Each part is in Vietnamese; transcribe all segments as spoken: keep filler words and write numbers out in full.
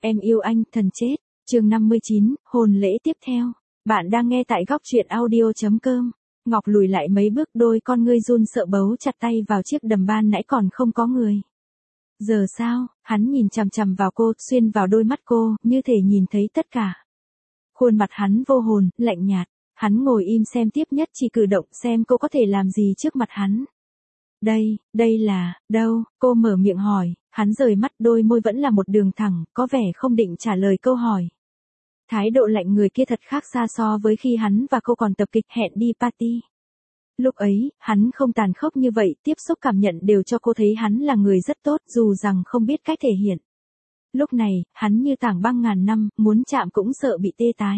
Em yêu anh, thần chết. Chương năm mươi chín, hôn lễ tiếp theo. Bạn đang nghe tại góc truyện audio chấm com. Ngọc lùi lại mấy bước, đôi con ngươi run sợ bấu chặt tay vào chiếc đầm ban nãy còn không có người. Giờ sao? Hắn nhìn chằm chằm vào cô, xuyên vào đôi mắt cô, như thể nhìn thấy tất cả. Khuôn mặt hắn vô hồn, lạnh nhạt. Hắn ngồi im xem tiếp, nhất chỉ cử động xem cô có thể làm gì trước mặt hắn. Đây, đây là, đâu? Cô mở miệng hỏi, hắn rời mắt, đôi môi vẫn là một đường thẳng, có vẻ không định trả lời câu hỏi. Thái độ lạnh người kia thật khác xa so với khi hắn và cô còn tập kịch hẹn đi party. Lúc ấy, hắn không tàn khốc như vậy, tiếp xúc cảm nhận đều cho cô thấy hắn là người rất tốt, dù rằng không biết cách thể hiện. Lúc này, hắn như tảng băng ngàn năm, muốn chạm cũng sợ bị tê tái.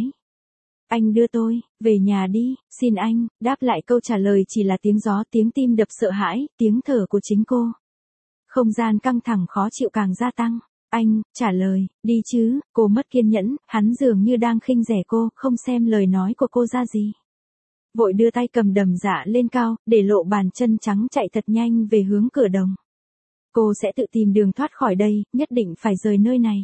Anh đưa tôi, về nhà đi, xin anh. Đáp lại câu trả lời chỉ là tiếng gió, tiếng tim đập sợ hãi, tiếng thở của chính cô. Không gian căng thẳng khó chịu càng gia tăng. Anh, trả lời, đi chứ. Cô mất kiên nhẫn, hắn dường như đang khinh rẻ cô, không xem lời nói của cô ra gì. Vội đưa tay cầm đầm dạ lên cao, để lộ bàn chân trắng chạy thật nhanh về hướng cửa đồng. Cô sẽ tự tìm đường thoát khỏi đây, nhất định phải rời nơi này.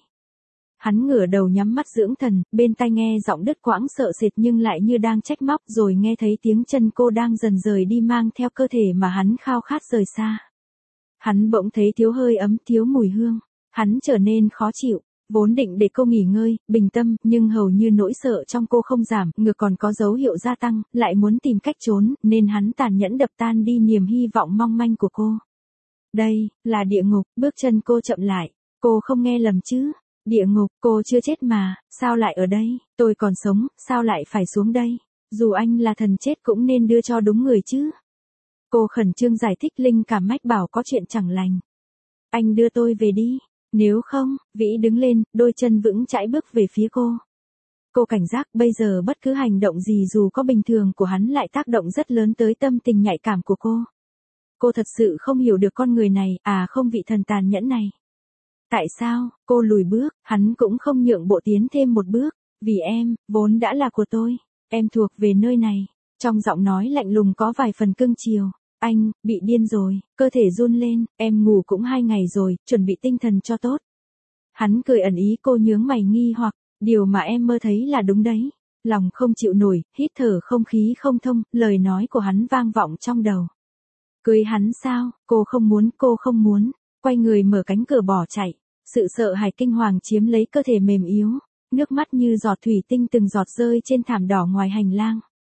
Hắn ngửa đầu nhắm mắt dưỡng thần, bên tai nghe giọng đứt quãng sợ sệt nhưng lại như đang trách móc, rồi nghe thấy tiếng chân cô đang dần rời đi mang theo cơ thể mà hắn khao khát rời xa. Hắn bỗng thấy thiếu hơi ấm, thiếu mùi hương. Hắn trở nên khó chịu, vốn định để cô nghỉ ngơi, bình tâm, nhưng hầu như nỗi sợ trong cô không giảm, ngược còn có dấu hiệu gia tăng, lại muốn tìm cách trốn, nên hắn tàn nhẫn đập tan đi niềm hy vọng mong manh của cô. Đây, là địa ngục. Bước chân cô chậm lại. Cô không nghe lầm chứ? Địa ngục, cô chưa chết mà, sao lại ở đây? Tôi còn sống, sao lại phải xuống đây? Dù anh là thần chết cũng nên đưa cho đúng người chứ. Cô khẩn trương giải thích, linh cảm mách bảo có chuyện chẳng lành. Anh đưa tôi về đi. Nếu không, Vĩ đứng lên, đôi chân vững chãi bước về phía cô. Cô cảnh giác, bây giờ bất cứ hành động gì dù có bình thường của hắn lại tác động rất lớn tới tâm tình nhạy cảm của cô. Cô thật sự không hiểu được con người này, à không, vị thần tàn nhẫn này. Tại sao? Cô lùi bước, hắn cũng không nhượng bộ tiến thêm một bước. Vì em, vốn đã là của tôi. Em thuộc về nơi này. Trong giọng nói lạnh lùng có vài phần cưng chiều. Anh, bị điên rồi, cơ thể run lên, em ngủ cũng hai ngày rồi, chuẩn bị tinh thần cho tốt. Hắn cười ẩn ý, cô nhướng mày nghi hoặc, điều mà em mơ thấy là đúng đấy. Lòng không chịu nổi, hít thở không khí không thông, lời nói của hắn vang vọng trong đầu. Cưới hắn sao? Cô không muốn, cô không muốn. Quay người mở cánh cửa bỏ chạy. Sự sợ hãi kinh hoàng chiếm lấy cơ thể mềm yếu. Nước mắt như giọt thủy tinh từng giọt rơi trên thảm đỏ ngoài hành lang.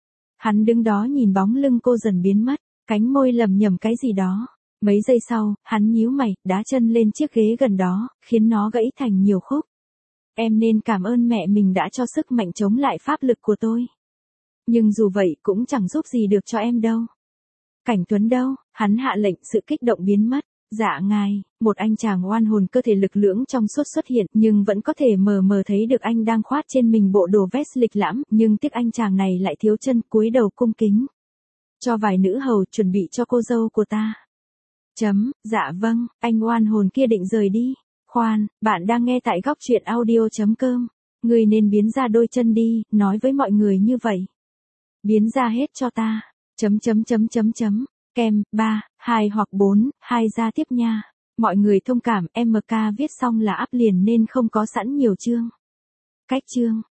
Hắn đứng đó nhìn bóng lưng cô dần biến mất. Cánh môi lầm nhầm cái gì đó. Mấy giây sau, hắn nhíu mày, đá chân lên chiếc ghế gần đó, khiến nó gãy thành nhiều khúc. Em nên cảm ơn mẹ mình đã cho sức mạnh chống lại pháp lực của tôi. Nhưng dù vậy cũng chẳng giúp gì được cho em đâu. Cảnh Tuấn đâu? Hắn hạ lệnh, sự kích động biến mất. Dạ ngài. Một anh chàng oan hồn cơ thể lực lưỡng trong suốt xuất hiện, nhưng vẫn có thể mờ mờ thấy được anh đang khoác trên mình bộ đồ vest lịch lãm, nhưng tiếc anh chàng này lại thiếu chân, cúi đầu cung kính. Cho vài nữ hầu chuẩn bị cho cô dâu của ta. Chấm, dạ vâng, anh oan hồn kia định rời đi. Khoan, bạn đang nghe tại góc truyện audio chấm com. Người nên biến ra đôi chân đi, nói với mọi người như vậy. Biến ra hết cho ta. Chấm chấm chấm chấm chấm. Kem, ba, hai hoặc bốn, hai ra tiếp nha. Mọi người thông cảm, em ca viết xong là up liền nên không có sẵn nhiều chương. Cách chương.